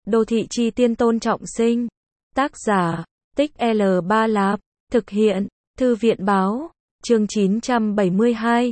Đô thị chi tiên Tôn Trọng Sinh. Tác giả, Tích L3 Lạp. Thực hiện, Thư viện báo. Chương 972,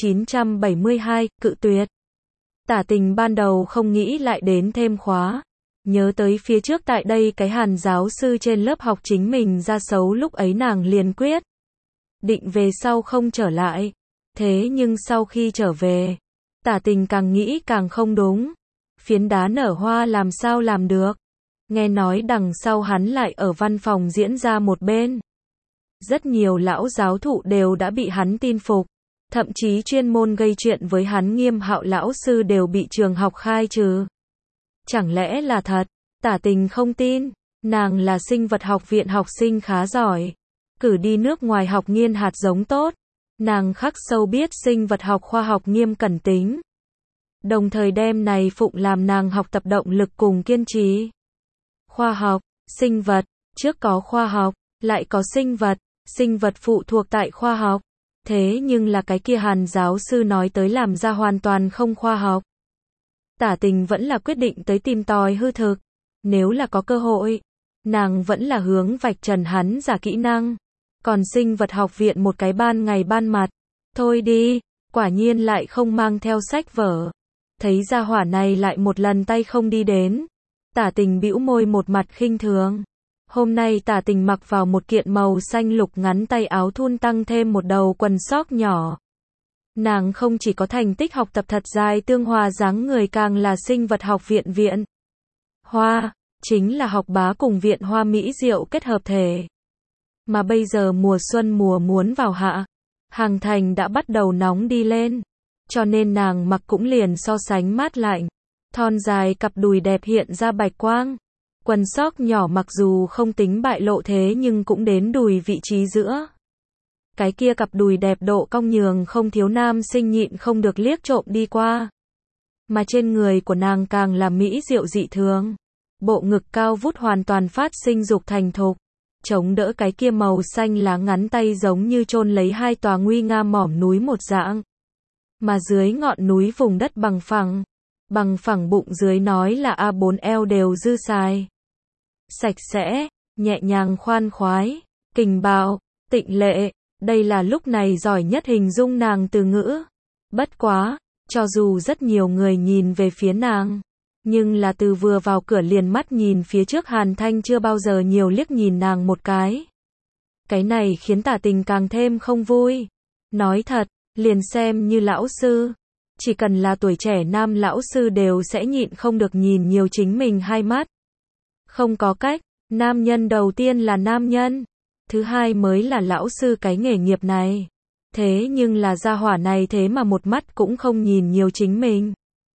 cự tuyệt. Tả Tình ban đầu không nghĩ lại đến thêm khóa. Nhớ tới phía trước tại đây cái Hàn giáo sư trên lớp học chính mình ra xấu, lúc ấy nàng liền quyết định về sau không trở lại. Thế nhưng sau khi trở về, Tả Tình càng nghĩ càng không đúng. Phiến đá nở hoa làm sao làm được. Nghe nói đằng sau hắn lại ở văn phòng diễn ra một bên. Rất nhiều lão giáo thụ đều đã bị hắn tin phục. Thậm chí chuyên môn gây chuyện với hắn Nghiêm Hạo lão sư đều bị trường học khai trừ. Chẳng lẽ là thật? Tả Tình không tin. Nàng là sinh vật học viện học sinh khá giỏi. Cử đi nước ngoài học nghiên hạt giống tốt. Nàng khắc sâu biết sinh vật học khoa học nghiêm cẩn tính. Đồng thời đem này phụng làm nàng học tập động lực cùng kiên trì. Khoa học, sinh vật, trước có khoa học, lại có sinh vật phụ thuộc tại khoa học. Thế nhưng là cái kia Hàn giáo sư nói tới làm ra hoàn toàn không khoa học. Tả Tình vẫn là quyết định tới tìm tòi hư thực. Nếu là có cơ hội, nàng vẫn là hướng vạch trần hắn giả kỹ năng. Còn sinh vật học viện một cái ban ngày ban mặt. Thôi đi, quả nhiên lại không mang theo sách vở. Thấy ra hỏa này lại một lần tay không đi đến. Tả Tình bĩu môi một mặt khinh thường. Hôm nay Tả Tình mặc vào một kiện màu xanh lục ngắn tay áo thun tăng thêm một đầu quần sóc nhỏ. Nàng không chỉ có thành tích học tập thật dài tương hòa dáng người, càng là sinh vật học viện viện Hoa, chính là học bá cùng viện Hoa mỹ diệu kết hợp thể. Mà bây giờ mùa xuân mùa muốn vào hạ, Hàng Thành đã bắt đầu nóng đi lên, cho nên nàng mặc cũng liền so sánh mát lạnh. Thon dài cặp đùi đẹp hiện ra bạch quang. Quần sóc nhỏ mặc dù không tính bại lộ thế nhưng cũng đến đùi vị trí giữa. Cái kia cặp đùi đẹp độ cong nhường không thiếu nam sinh nhịn không được liếc trộm đi qua. Mà trên người của nàng càng là mỹ diệu dị thường. Bộ ngực cao vút hoàn toàn phát sinh dục thành thục. Chống đỡ cái kia màu xanh lá ngắn tay giống như chôn lấy hai tòa nguy nga mỏm núi một dạng. Mà dưới ngọn núi vùng đất bằng phẳng bụng dưới nói là A4 eo đều dư xài. Sạch sẽ, nhẹ nhàng khoan khoái, kình bạo, tịnh lệ, đây là lúc này giỏi nhất hình dung nàng từ ngữ. Bất quá, cho dù rất nhiều người nhìn về phía nàng, nhưng là từ vừa vào cửa liền mắt nhìn phía trước Hàn Thanh chưa bao giờ nhiều liếc nhìn nàng một cái. Cái này khiến Tả Tình càng thêm không vui. Nói thật, liền xem như lão sư, chỉ cần là tuổi trẻ nam lão sư đều sẽ nhịn không được nhìn nhiều chính mình hai mắt. Không có cách, nam nhân đầu tiên là nam nhân, thứ hai mới là lão sư cái nghề nghiệp này. Thế nhưng là gia hỏa này thế mà một mắt cũng không nhìn nhiều chính mình.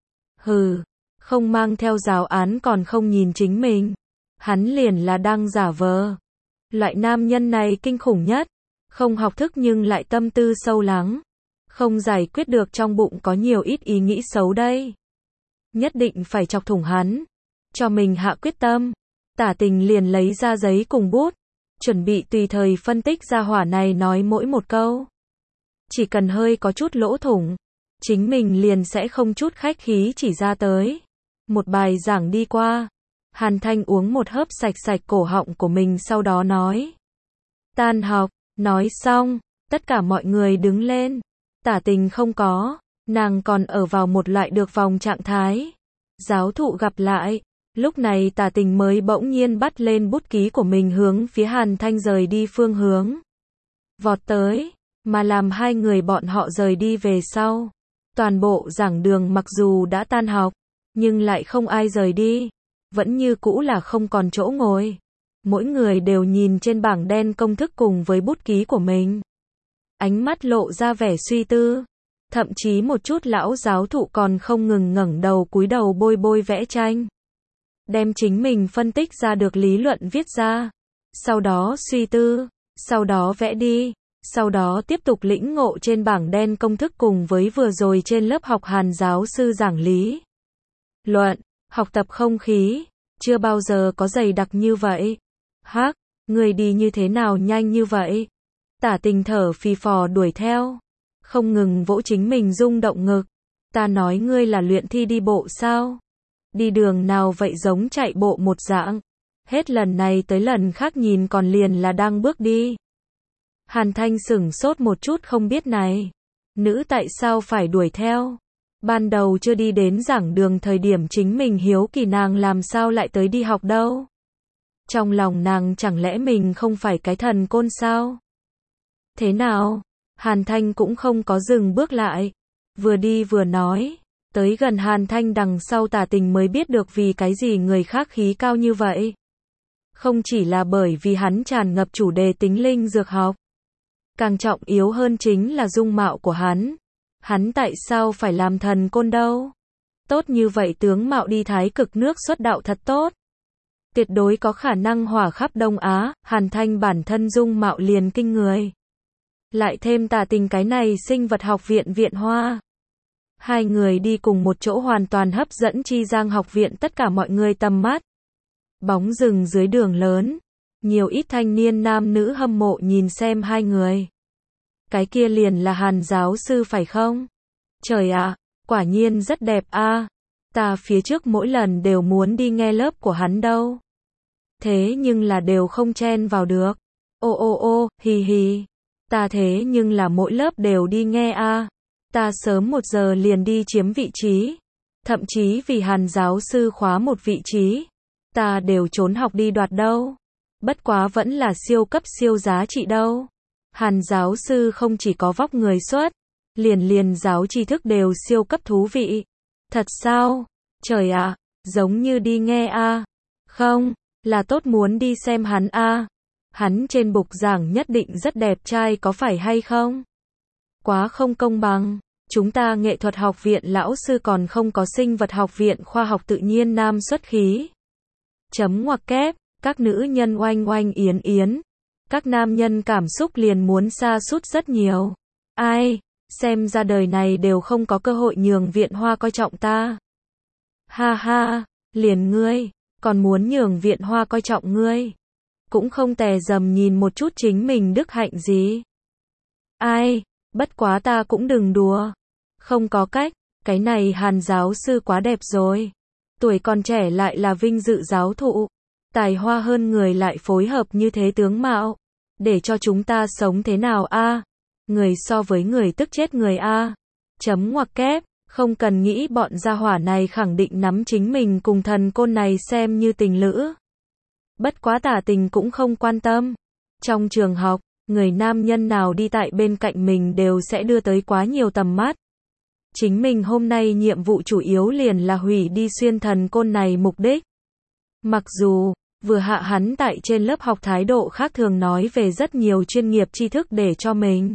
Hừ, không mang theo giáo án còn không nhìn chính mình. Hắn liền là đang giả vờ. Loại nam nhân này kinh khủng nhất, không học thức nhưng lại tâm tư sâu lắng. Không giải quyết được trong bụng có nhiều ít ý nghĩ xấu đây. Nhất định phải chọc thủng hắn. Cho mình hạ quyết tâm. Tả Tình liền lấy ra giấy cùng bút, chuẩn bị tùy thời phân tích ra hỏa này nói mỗi một câu. Chỉ cần hơi có chút lỗ thủng, chính mình liền sẽ không chút khách khí chỉ ra tới. Một bài giảng đi qua, Hàn Thanh uống một hớp sạch cổ họng của mình sau đó nói. Tan học, nói xong, tất cả mọi người đứng lên. Tả Tình không có, nàng còn ở vào một loại được vòng trạng thái. Giáo thụ gặp lại, lúc này Tả Tình mới bỗng nhiên bắt lên bút ký của mình hướng phía Hàn Thanh rời đi phương hướng. Vọt tới, mà làm hai người bọn họ rời đi về sau. Toàn bộ giảng đường mặc dù đã tan học, nhưng lại không ai rời đi. Vẫn như cũ là không còn chỗ ngồi. Mỗi người đều nhìn trên bảng đen công thức cùng với bút ký của mình. Ánh mắt lộ ra vẻ suy tư. Thậm chí một chút lão giáo thụ còn không ngừng ngẩng đầu cúi đầu bôi vẽ tranh. Đem chính mình phân tích ra được lý luận viết ra. Sau đó suy tư. Sau đó vẽ đi. Sau đó tiếp tục lĩnh ngộ trên bảng đen công thức cùng với vừa rồi trên lớp học Hàn giáo sư giảng lý luận, học tập không khí. Chưa bao giờ có dày đặc như vậy. Hắc, người đi như thế nào nhanh như vậy? Tả Tình thở phì phò đuổi theo. Không ngừng vỗ chính mình rung động ngực. Ta nói ngươi là luyện thi đi bộ sao? Đi đường nào vậy giống chạy bộ một dạng. Hết lần này tới lần khác nhìn còn liền là đang bước đi. Hàn Thanh sửng sốt một chút không biết này. Nữ tại sao phải đuổi theo? Ban đầu chưa đi đến giảng đường thời điểm chính mình hiếu kỳ nàng làm sao lại tới đi học đâu. Trong lòng nàng chẳng lẽ mình không phải cái thần côn sao? Thế nào? Hàn Thanh cũng không có dừng bước lại. Vừa đi vừa nói. Tới gần Hàn Thanh đằng sau Tả Tình mới biết được vì cái gì người khác khí cao như vậy. Không chỉ là bởi vì hắn tràn ngập chủ đề tính linh dược học. Càng trọng yếu hơn chính là dung mạo của hắn. Hắn tại sao phải làm thần côn đâu? Tốt như vậy tướng mạo đi thái cực nước xuất đạo thật tốt. Tuyệt đối có khả năng hỏa khắp Đông Á, Hàn Thanh bản thân dung mạo liền kinh người. Lại thêm Tả Tình cái này sinh vật học viện viện hoa. Hai người đi cùng một chỗ hoàn toàn hấp dẫn Chi Giang học viện tất cả mọi người tầm mắt. Bóng rừng dưới đường lớn. Nhiều ít thanh niên nam nữ hâm mộ nhìn xem hai người. Cái kia liền là Hàn giáo sư phải không? Trời ạ, quả nhiên rất đẹp a. Ta phía trước mỗi lần đều muốn đi nghe lớp của hắn đâu. Thế nhưng là đều không chen vào được. Ô, hì hì. Ta thế nhưng là mỗi lớp đều đi nghe a. Ta sớm 1 giờ liền đi chiếm vị trí. Thậm chí vì Hàn giáo sư khóa một vị trí. Ta đều trốn học đi đoạt đâu. Bất quá vẫn là siêu cấp siêu giá trị đâu. Hàn giáo sư không chỉ có vóc người xuất, liền giáo tri thức đều siêu cấp thú vị. Thật sao? Trời ạ, giống như đi nghe a. Không, là tốt muốn đi xem hắn a. Hắn trên bục giảng nhất định rất đẹp trai có phải hay không? Quá không công bằng, chúng ta nghệ thuật học viện lão sư còn không có sinh vật học viện khoa học tự nhiên nam xuất khí. Chấm ngoặc kép, các nữ nhân oanh oanh yến yến. Các nam nhân cảm xúc liền muốn sa sút rất nhiều. Ai, xem ra đời này đều không có cơ hội nhường viện hoa coi trọng ta. Ha ha, liền ngươi, còn muốn nhường viện hoa coi trọng ngươi. Cũng không tè dầm nhìn một chút chính mình đức hạnh gì. Ai, bất quá ta cũng đừng đùa. Không có cách, cái này Hàn giáo sư quá đẹp rồi. Tuổi còn trẻ lại là vinh dự giáo thụ. Tài hoa hơn người lại phối hợp như thế tướng mạo. Để cho chúng ta sống thế nào a? Người so với người tức chết người a. Chấm ngoặc kép, không cần nghĩ bọn gia hỏa này khẳng định nắm chính mình cùng thần côn này xem như tình lữ. Bất quá Tả Tình cũng không quan tâm. Trong trường học, người nam nhân nào đi tại bên cạnh mình đều sẽ đưa tới quá nhiều tầm mắt. Chính mình hôm nay nhiệm vụ chủ yếu liền là hủy đi xuyên thần côn này mục đích. Mặc dù, vừa hạ hắn tại trên lớp học thái độ khác thường nói về rất nhiều chuyên nghiệp tri thức để cho mình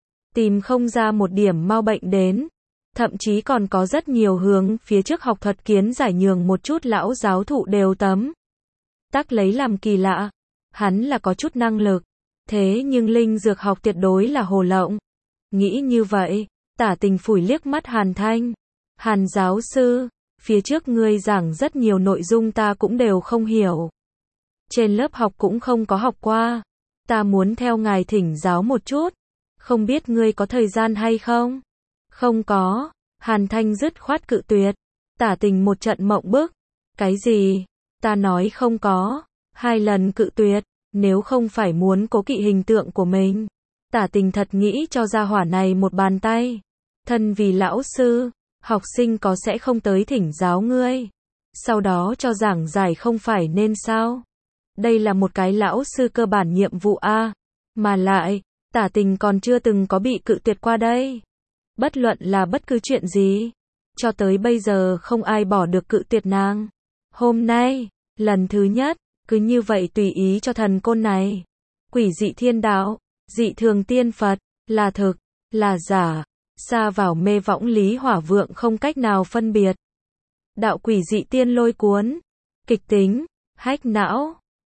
tìm không ra một điểm mau bệnh đến. Thậm chí còn có rất nhiều hướng phía trước học thuật kiến giải nhường một chút lão giáo thụ đều tấm tắc lấy làm kỳ lạ. Hắn là có chút năng lực. Thế nhưng linh dược học tuyệt đối là hồ lộng. Nghĩ như vậy, Tả Tình phủi liếc mắt Hàn Thanh. Hàn giáo sư, phía trước ngươi giảng rất nhiều nội dung ta cũng đều không hiểu. Trên lớp học cũng không có học qua. Ta muốn theo ngài thỉnh giáo một chút. Không biết ngươi có thời gian hay không? Không có. Hàn Thanh dứt khoát cự tuyệt. Tả Tình một trận mộng bức. Cái gì? Ta nói không có. 2 lần cự tuyệt. Nếu không phải muốn cố kỵ hình tượng của mình. Tả Tình thật nghĩ cho gia hỏa này một bàn tay. Thân vì lão sư, học sinh có sẽ không tới thỉnh giáo ngươi. Sau đó cho giảng giải không phải nên sao? Đây là một cái lão sư cơ bản nhiệm vụ a. Mà lại, Tả Tình còn chưa từng có bị cự tuyệt qua đây. Bất luận là bất cứ chuyện gì. Cho tới bây giờ không ai bỏ được cự tuyệt nàng. Hôm nay, lần thứ nhất, cứ như vậy tùy ý cho thần côn này. Quỷ dị thiên đạo, dị thường tiên Phật, là thực, là giả, xa vào mê võng lý hỏa vượng không cách nào phân biệt. Đạo quỷ dị tiên lôi cuốn, kịch tính, hách não.